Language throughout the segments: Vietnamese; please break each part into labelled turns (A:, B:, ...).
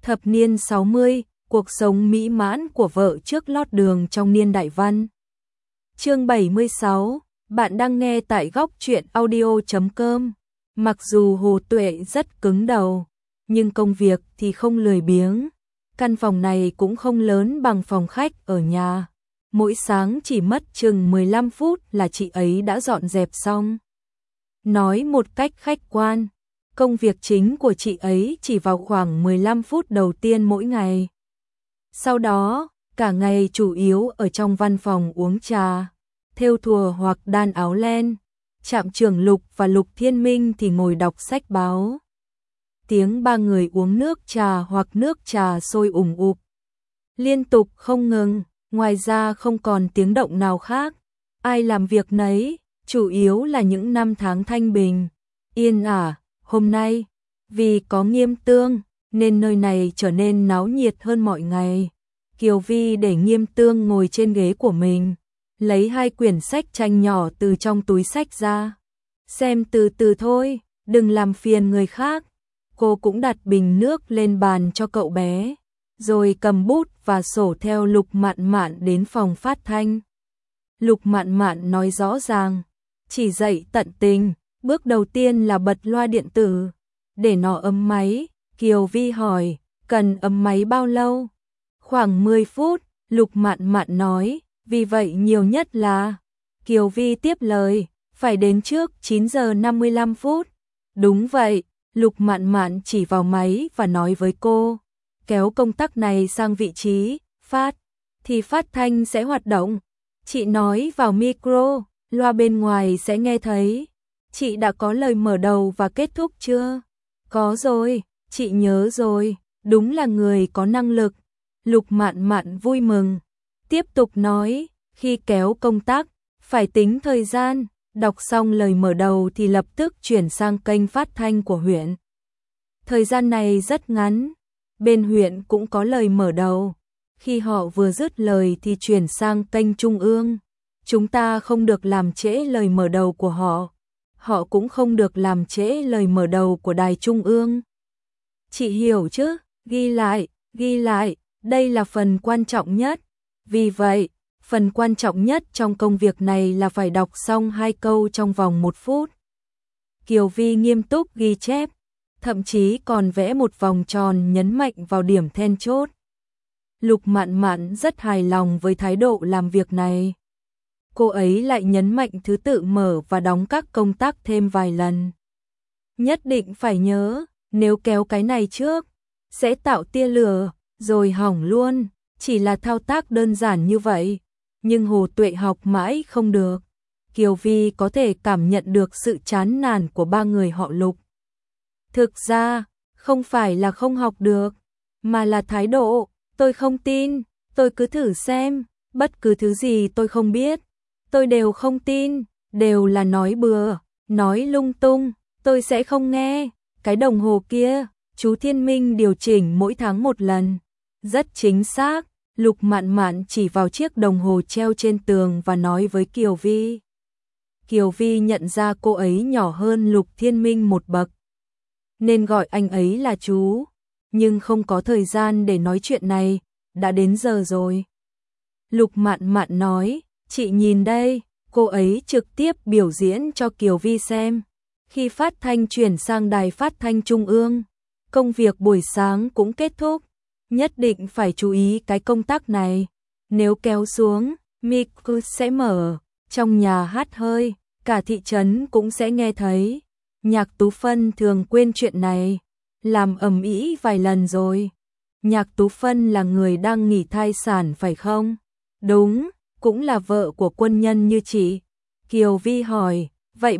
A: Thập niên 60, cuộc sống mỹ mãn của vợ trước lót đường trong niên đại văn. Chương 76, bạn đang nghe tại góc truyện audio.com. Mặc dù Hồ Tuệ rất cứng đầu, nhưng công việc thì không lười biếng. Căn phòng này cũng không lớn bằng phòng khách ở nhà. Mỗi sáng chỉ mất chừng 15 phút là chị ấy đã dọn dẹp xong. Nói một cách khách quan, công việc chính của chị ấy chỉ vào khoảng 15 phút đầu tiên mỗi ngày. Sau đó, cả ngày chủ yếu ở trong văn phòng uống trà, thêu thùa hoặc đan áo len. Trạm trưởng Lục và Lục Thiên Minh thì ngồi đọc sách báo. Tiếng ba người uống nước trà hoặc nước trà sôi ủng ục, liên tục không ngừng, ngoài ra không còn tiếng động nào khác. Ai làm việc nấy, chủ yếu là những năm tháng thanh bình, yên ả. Hôm nay, vì có Nghiêm Tương, nên nơi này trở nên náo nhiệt hơn mọi ngày. Kiều Vi để Nghiêm Tương ngồi trên ghế của mình, lấy 2 quyển sách tranh nhỏ từ trong túi sách ra. Xem từ từ thôi, đừng làm phiền người khác. Cô cũng đặt bình nước lên bàn cho cậu bé, rồi cầm bút và sổ theo Lục Mạn Mạn đến phòng phát thanh. Lục Mạn Mạn nói rõ ràng, chỉ dạy tận tình. Bước đầu tiên là bật loa điện tử, để nó ấm máy. Kiều Vi hỏi, cần ấm máy bao lâu? Khoảng 10 phút, Lục Mạn Mạn nói, vì vậy nhiều nhất là... Kiều Vi tiếp lời, phải đến trước 9 giờ 55 phút. Đúng vậy, Lục Mạn Mạn chỉ vào máy và nói với cô, kéo công tắc này sang vị trí phát, thì phát thanh sẽ hoạt động. Chị nói vào micro, loa bên ngoài sẽ nghe thấy. Chị đã có lời mở đầu và kết thúc chưa? Có rồi, chị nhớ rồi, đúng là người có năng lực. Lục Mạn Mạn vui mừng, tiếp tục nói, khi kéo công tắc, phải tính thời gian, đọc xong lời mở đầu thì lập tức chuyển sang kênh phát thanh của huyện. Thời gian này rất ngắn, bên huyện cũng có lời mở đầu. Khi họ vừa dứt lời thì chuyển sang kênh trung ương. Chúng ta không được làm trễ lời mở đầu của họ. Họ cũng không được làm trễ lời mở đầu của đài trung ương. Chị hiểu chứ? Ghi lại, đây là phần quan trọng nhất. Vì vậy, phần quan trọng nhất trong công việc này là phải đọc xong 2 câu trong vòng 1 phút. Kiều Vi nghiêm túc ghi chép, thậm chí còn vẽ một vòng tròn nhấn mạnh vào điểm then chốt. Lục Mạn Mạn rất hài lòng với thái độ làm việc này. Cô ấy lại nhấn mạnh thứ tự mở và đóng các công tắc thêm vài lần. Nhất định phải nhớ, nếu kéo cái này trước, sẽ tạo tia lửa, rồi hỏng luôn. Chỉ là thao tác đơn giản như vậy, nhưng Hồ Tuệ học mãi không được. Kiều Vi có thể cảm nhận được sự chán nản của 3 người họ Lục. Thực ra, không phải là không học được, mà là thái độ. Tôi không tin, tôi cứ thử xem, bất cứ thứ gì tôi không biết, tôi đều không tin, đều là nói bừa, nói lung tung, tôi sẽ không nghe. Cái đồng hồ kia, chú Thiên Minh điều chỉnh mỗi tháng 1 lần, rất chính xác. Lục Mạn Mạn chỉ vào chiếc đồng hồ treo trên tường và nói với Kiều Vi. Kiều Vi nhận ra cô ấy nhỏ hơn Lục Thiên Minh 1 bậc, nên gọi anh ấy là chú, nhưng không có thời gian để nói chuyện này, đã đến giờ rồi. Lục Mạn Mạn nói, chị nhìn đây, cô ấy trực tiếp biểu diễn cho Kiều Vi xem. Khi phát thanh chuyển sang đài phát thanh trung ương, công việc buổi sáng cũng kết thúc. Nhất định phải chú ý cái công tắc này. Nếu kéo xuống, mic sẽ mở, trong nhà hát hơi, cả thị trấn cũng sẽ nghe thấy. Nhạc Tú Phân thường quên chuyện này, làm ầm ĩ vài lần rồi. Nhạc Tú Phân là người đang nghỉ thai sản phải không? Đúng, cũng là vợ của quân nhân như chị. Kiều Vi hỏi, vậy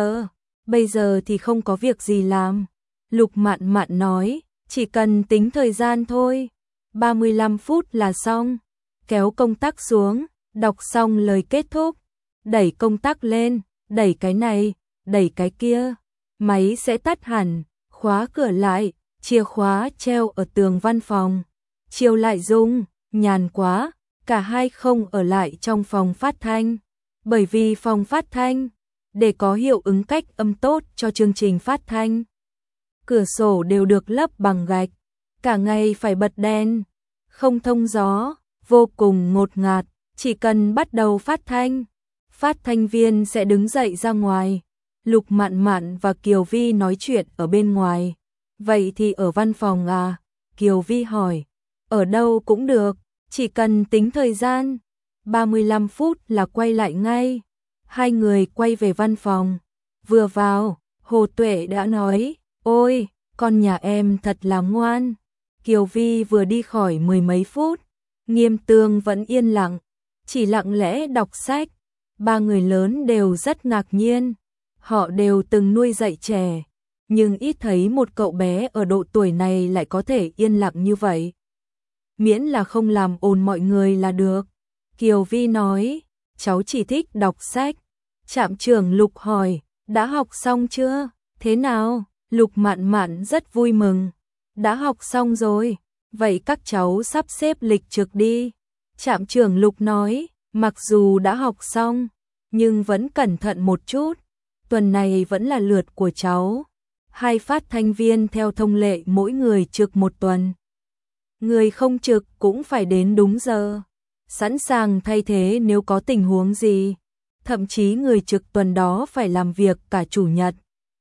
A: bây giờ thì không có việc gì làm. Lục Mạn Mạn nói, chỉ cần tính thời gian thôi, 35 phút là xong. Kéo công tắc xuống, đọc xong lời kết thúc, đẩy công tắc lên, đẩy cái này, đẩy cái kia, máy sẽ tắt hẳn, khóa cửa lại, chìa khóa treo ở tường văn phòng. Chiều lại Dung, nhàn quá, cả hai không ở lại trong phòng phát thanh, bởi vì phòng phát thanh, để có hiệu ứng cách âm tốt cho chương trình phát thanh, cửa sổ đều được lấp bằng gạch. cả ngày phải bật đèn, không thông gió, vô cùng ngột ngạt, chỉ cần bắt đầu phát thanh viên sẽ đứng dậy ra ngoài. Lục Mạn Mạn và Kiều Vi nói chuyện ở bên ngoài. Vậy thì ở văn phòng à? Kiều Vi hỏi. Ở đâu cũng được, chỉ cần tính thời gian. 35 phút là quay lại ngay. Hai người quay về văn phòng. Vừa vào, Hồ Tuệ đã nói, ôi, con nhà em thật là ngoan. Kiều Vi vừa đi khỏi mười mấy phút, Nghiêm Tường vẫn yên lặng, chỉ lặng lẽ đọc sách. Ba người lớn đều rất ngạc nhiên. Họ đều từng nuôi dạy trẻ, nhưng ít thấy một cậu bé ở độ tuổi này lại có thể yên lặng như vậy. Miễn là không làm ồn mọi người là được. Kiều Vi nói, cháu chỉ thích đọc sách. Trạm trưởng Lục hỏi, đã học xong chưa? Thế nào? Lục Mạn Mạn rất vui mừng. Đã học xong rồi, vậy các cháu sắp xếp lịch trực đi. Trạm trưởng Lục nói, mặc dù đã học xong, nhưng vẫn cẩn thận một chút. Tuần này vẫn là lượt của cháu. Hai phát thanh viên theo thông lệ mỗi người trực một tuần. Người không trực cũng phải đến đúng giờ, sẵn sàng thay thế nếu có tình huống gì. Thậm chí người trực tuần đó phải làm việc cả chủ nhật.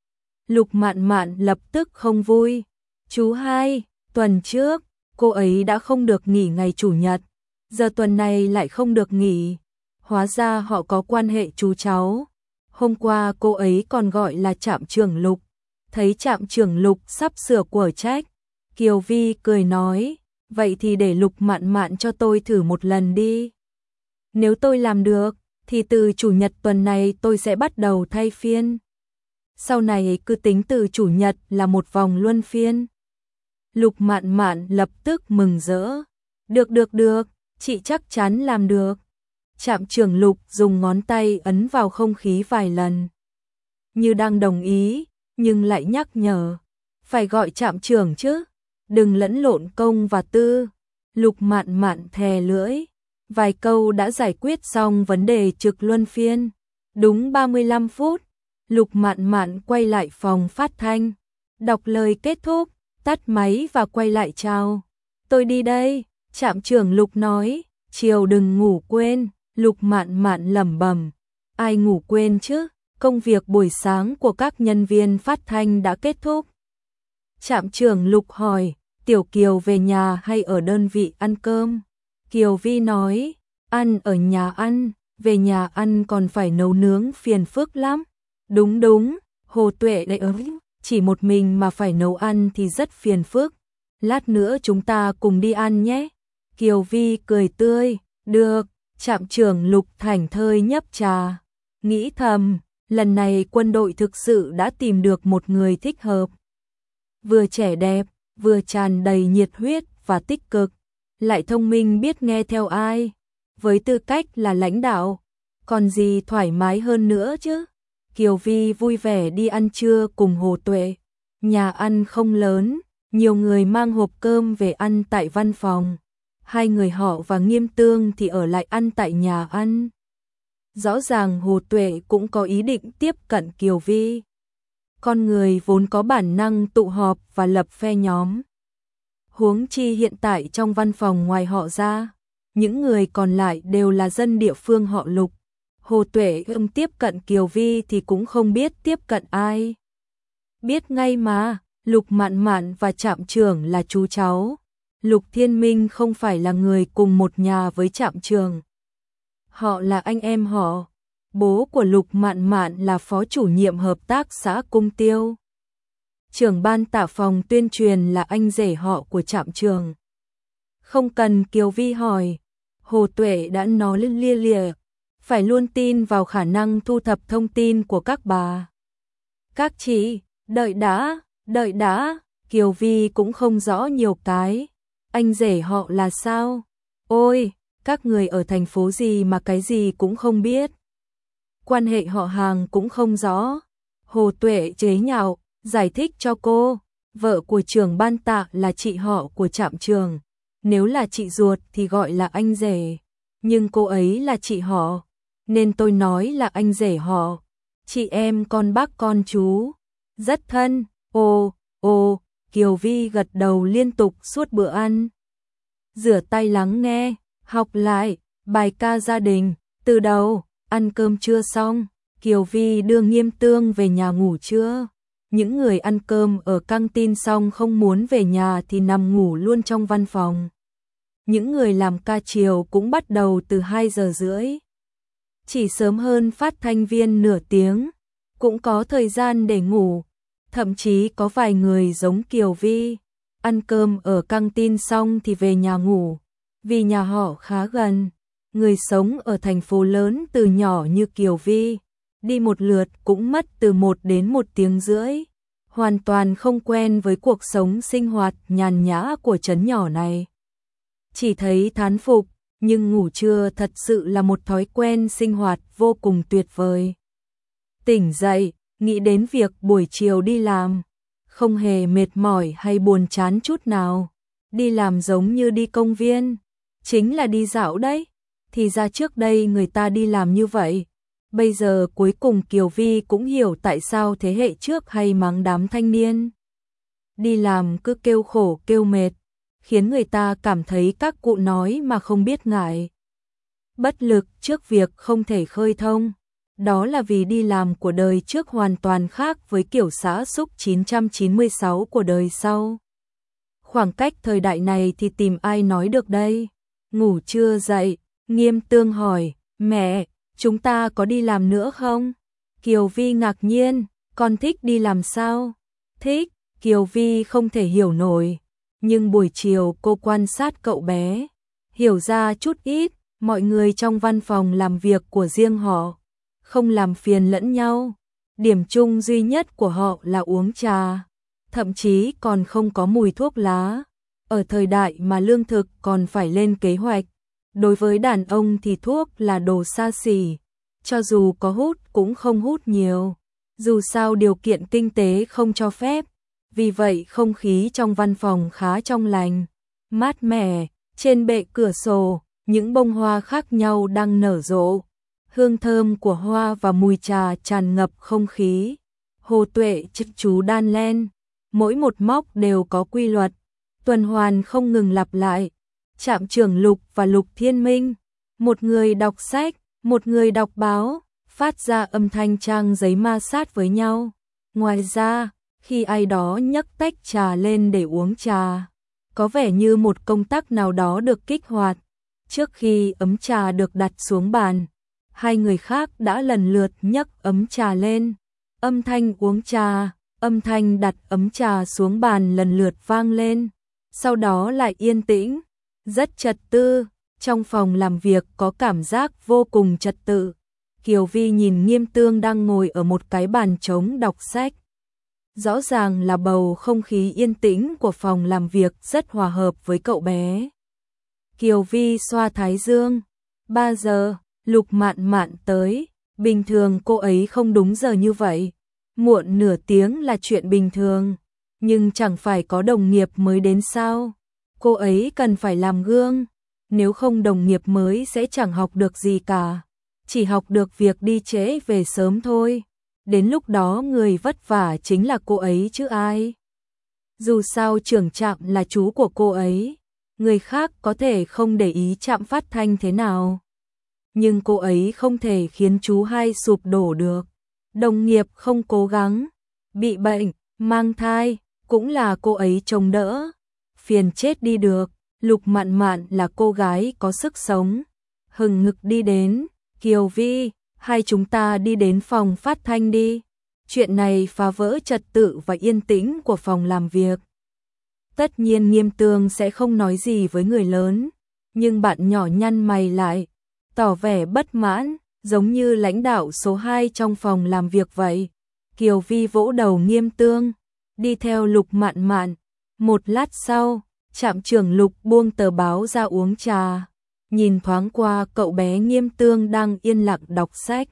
A: Lục Mạn Mạn lập tức không vui. Chú hai, tuần trước, cô ấy đã không được nghỉ ngày chủ nhật, giờ tuần này lại không được nghỉ. Hóa ra họ có quan hệ chú cháu. Hôm qua cô ấy còn gọi là Trạm trưởng Lục. Thấy Trạm trưởng Lục sắp sửa quở trách, Kiều Vi cười nói, vậy thì để Lục Mạn Mạn cho tôi thử một lần đi. Nếu tôi làm được, thì từ chủ nhật tuần này tôi sẽ bắt đầu thay phiên. Sau này cứ tính từ chủ nhật là một vòng luân phiên. Lục Mạn Mạn lập tức mừng rỡ. Được, chị chắc chắn làm được. Trạm trưởng Lục dùng ngón tay ấn vào không khí vài lần, như đang đồng ý, nhưng lại nhắc nhở, phải gọi trạm trưởng chứ, đừng lẫn lộn công và tư. Lục Mạn Mạn thè lưỡi, vài câu đã giải quyết xong vấn đề trực luân phiên. Đúng 35 phút, Lục Mạn Mạn quay lại phòng phát thanh, đọc lời kết thúc, tắt máy và quay lại chào. Tôi đi đây, trạm trưởng Lục nói, chiều đừng ngủ quên. Lục Mạn Mạn lẩm bẩm, ai ngủ quên chứ, công việc buổi sáng của các nhân viên phát thanh đã kết thúc. Trạm trưởng Lục hỏi, Tiểu Kiều về nhà hay ở đơn vị ăn cơm? Kiều Vi nói, ăn ở nhà ăn, về nhà ăn còn phải nấu nướng phiền phức lắm. Đúng, Hồ Tuệ đấy chỉ một mình mà phải nấu ăn thì rất phiền phức. Lát nữa chúng ta cùng đi ăn nhé. Kiều Vi cười tươi, được. Trạm trưởng Lục thảnh thơi nhấp trà, nghĩ thầm, lần này quân đội thực sự đã tìm được một người thích hợp. Vừa trẻ đẹp, vừa tràn đầy nhiệt huyết và tích cực, lại thông minh biết nghe theo ai. Với tư cách là lãnh đạo, còn gì thoải mái hơn nữa chứ. Kiều Vi vui vẻ đi ăn trưa cùng Hồ Tuệ. Nhà ăn không lớn, nhiều người mang hộp cơm về ăn tại văn phòng. Hai người họ và Nghiêm Tường thì ở lại ăn tại nhà ăn. Rõ ràng Hồ Tuệ cũng có ý định tiếp cận Kiều Vi. Con người vốn có bản năng tụ họp và lập phe nhóm. Huống chi hiện tại trong văn phòng ngoài họ ra, những người còn lại đều là dân địa phương họ Lục. Hồ Tuệ tiếp cận Kiều Vi thì cũng không biết tiếp cận ai. Biết ngay mà, Lục Mạn Mạn và trạm trưởng là chú cháu. Lục Thiên Minh không phải là người cùng một nhà với trạm trưởng. Họ là anh em họ. Bố của Lục Mạn Mạn là phó chủ nhiệm hợp tác xã Cung Tiêu. Trưởng ban tạ phòng tuyên truyền là anh rể họ của trạm trưởng. Không cần Kiều Vi hỏi, Hồ Tuệ đã nói lia lịa, phải luôn tin vào khả năng thu thập thông tin của các bà. Các chị, đợi đã, Kiều Vi cũng không rõ nhiều cái. Anh rể họ là sao? Ôi, các người ở thành phố gì mà cái gì cũng không biết. Quan hệ họ hàng cũng không rõ. Hồ Tuệ chế nhạo, giải thích cho cô. Vợ của trưởng ban tạ là chị họ của trạm trưởng. Nếu là chị ruột thì gọi là anh rể. Nhưng cô ấy là chị họ, nên tôi nói là anh rể họ. Chị em con bác con chú. Rất thân. Ồ, Kiều Vi gật đầu liên tục suốt bữa ăn. Rửa tay lắng nghe, học lại, bài ca gia đình, từ đầu, ăn cơm trưa xong, Kiều Vi đưa Nghiêm Tương về nhà ngủ trưa. Những người ăn cơm ở căng tin xong không muốn về nhà thì nằm ngủ luôn trong văn phòng. Những người làm ca chiều cũng bắt đầu từ 2 giờ rưỡi. Chỉ sớm hơn phát thanh viên nửa tiếng, cũng có thời gian để ngủ. Thậm chí có vài người giống Kiều Vi, ăn cơm ở căng tin xong thì về nhà ngủ, vì nhà họ khá gần. Người sống ở thành phố lớn từ nhỏ như Kiều Vi, đi một lượt cũng mất từ 1 đến 1 tiếng rưỡi. Hoàn toàn không quen với cuộc sống sinh hoạt nhàn nhã của trấn nhỏ này. Chỉ thấy thán phục, nhưng ngủ trưa thật sự là một thói quen sinh hoạt vô cùng tuyệt vời. Tỉnh dậy, nghĩ đến việc buổi chiều đi làm, không hề mệt mỏi hay buồn chán chút nào. Đi làm giống như đi công viên, chính là đi dạo đấy. Thì ra trước đây người ta đi làm như vậy. Bây giờ cuối cùng Kiều Vi cũng hiểu tại sao thế hệ trước hay mắng đám thanh niên đi làm cứ kêu khổ kêu mệt, khiến người ta cảm thấy các cụ nói mà không biết ngại. Bất lực trước việc không thể khơi thông. Đó là vì đi làm của đời trước hoàn toàn khác với kiểu xã xúc 996 của đời sau. Khoảng cách thời đại này thì tìm ai nói được đây. Ngủ trưa dậy, Nghiêm Tương hỏi, mẹ, chúng ta có đi làm nữa không? Kiều Vi ngạc nhiên, con thích đi làm sao? Thích, Kiều Vi không thể hiểu nổi. Nhưng buổi chiều cô quan sát cậu bé, hiểu ra chút ít, mọi người trong văn phòng làm việc của riêng họ, không làm phiền lẫn nhau. Điểm chung duy nhất của họ là uống trà, thậm chí còn không có mùi thuốc lá. Ở thời đại mà lương thực còn phải lên kế hoạch, đối với đàn ông thì thuốc là đồ xa xỉ, cho dù có hút cũng không hút nhiều. Dù sao điều kiện kinh tế không cho phép, vì vậy không khí trong văn phòng khá trong lành, mát mẻ. Trên bệ cửa sổ, những bông hoa khác nhau đang nở rộ. Hương thơm của hoa và mùi trà tràn ngập không khí. Hồ Tuệ chăm chú đan len, mỗi một móc đều có quy luật, tuần hoàn không ngừng lặp lại. Trạm trưởng Lục và Lục Thiên Minh, một người đọc sách, một người đọc báo, phát ra âm thanh trang giấy ma sát với nhau. Ngoài ra, khi ai đó nhấc tách trà lên để uống trà, có vẻ như một công tắc nào đó được kích hoạt. Trước khi ấm trà được đặt xuống bàn, hai người khác đã lần lượt nhấc ấm trà lên. Âm thanh uống trà, âm thanh đặt ấm trà xuống bàn lần lượt vang lên, sau đó lại yên tĩnh, rất trật tự. Trong phòng làm việc có cảm giác vô cùng trật tự. Kiều Vi nhìn Nghiêm Tương đang ngồi ở một cái bàn trống đọc sách. Rõ ràng là bầu không khí yên tĩnh của phòng làm việc rất hòa hợp với cậu bé. Kiều Vi xoa thái dương. 3 giờ, Lục Mạn Mạn tới. Bình thường cô ấy không đúng giờ như vậy. Muộn nửa tiếng là chuyện bình thường. Nhưng chẳng phải có đồng nghiệp mới đến sao? Cô ấy cần phải làm gương. Nếu không đồng nghiệp mới sẽ chẳng học được gì cả. Chỉ học được việc đi trễ về sớm thôi. Đến lúc đó người vất vả chính là cô ấy chứ ai. Dù sao trưởng trạm là chú của cô ấy. Người khác có thể không để ý trạm phát thanh thế nào, nhưng cô ấy không thể khiến chú hai sụp đổ được. Đồng nghiệp không cố gắng, bị bệnh, mang thai, cũng là cô ấy trông đỡ. Phiền chết đi được. Lục Mạn Mạn là cô gái có sức sống, hừng hực đi đến. Kiều Vi, hai chúng ta đi đến phòng phát thanh đi. Chuyện này phá vỡ trật tự và yên tĩnh của phòng làm việc. Tất nhiên Nghiêm Tương sẽ không nói gì với người lớn, nhưng bạn nhỏ nhăn mày lại, tỏ vẻ bất mãn, giống như lãnh đạo số 2 trong phòng làm việc vậy. Kiều Vi vỗ đầu Nghiêm Tương, đi theo Lục Mạn Mạn. Một lát sau, trạm trưởng Lục buông tờ báo ra uống trà, nhìn thoáng qua cậu bé Nghiêm Tương đang yên lặng đọc sách.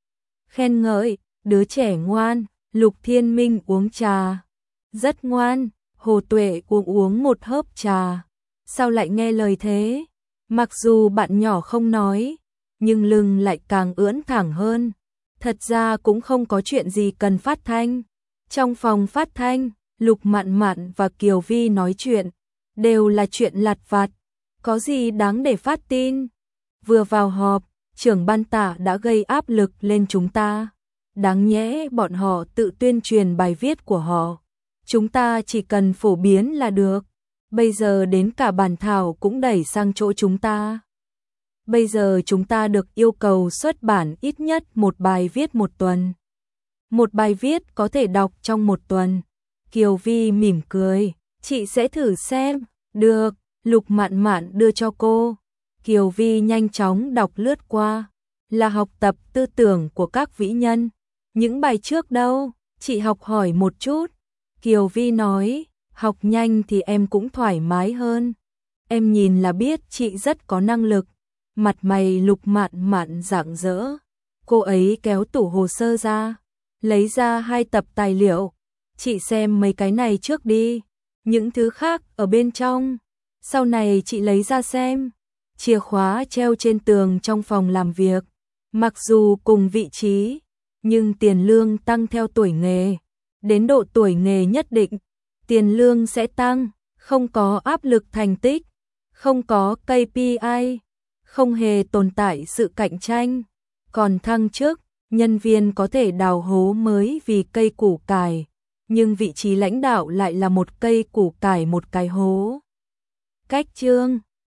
A: Khen ngợi, đứa trẻ ngoan. Lục Thiên Minh uống trà, rất ngoan. Hồ Tuệ uống một hớp trà, sao lại nghe lời thế? Mặc dù bạn nhỏ không nói, nhưng lưng lại càng ưỡn thẳng hơn. Thật ra cũng không có chuyện gì cần phát thanh. Trong phòng phát thanh, Lục Mạn Mạn và Kiều Vi nói chuyện, đều là chuyện lặt vặt, có gì đáng để phát tin. Vừa vào họp, trưởng ban Tạ đã gây áp lực lên chúng ta. Đáng nhẽ bọn họ tự tuyên truyền bài viết của họ. Chúng ta chỉ cần phổ biến là được. Bây giờ đến cả bản thảo cũng đẩy sang chỗ chúng ta. Bây giờ chúng ta được yêu cầu xuất bản ít nhất một bài viết một tuần. Một bài viết có thể đọc trong một tuần. Kiều Vi mỉm cười, chị sẽ thử xem. Được, Lục Mạn Mạn đưa cho cô. Kiều Vi nhanh chóng đọc lướt qua, là học tập tư tưởng của các vĩ nhân. Những bài trước đâu, chị học hỏi một chút. Kiều Vi nói, học nhanh thì em cũng thoải mái hơn. Em nhìn là biết chị rất có năng lực. Mặt mày Lục Mạn Mạn rạng rỡ. Cô ấy kéo tủ hồ sơ ra, lấy ra 2 tập tài liệu. Chị xem mấy cái này trước đi, những thứ khác ở bên trong, sau này chị lấy ra xem. Chìa khóa treo trên tường trong phòng làm việc. Mặc dù cùng vị trí, nhưng tiền lương tăng theo tuổi nghề. Đến độ tuổi nghề nhất định, tiền lương sẽ tăng, không có áp lực thành tích, không có KPI, không hề tồn tại sự cạnh tranh. Còn thăng chức, nhân viên có thể đào hố mới vì cây củ cải, nhưng vị trí lãnh đạo lại là một cây củ cải một cái hố. Cách chương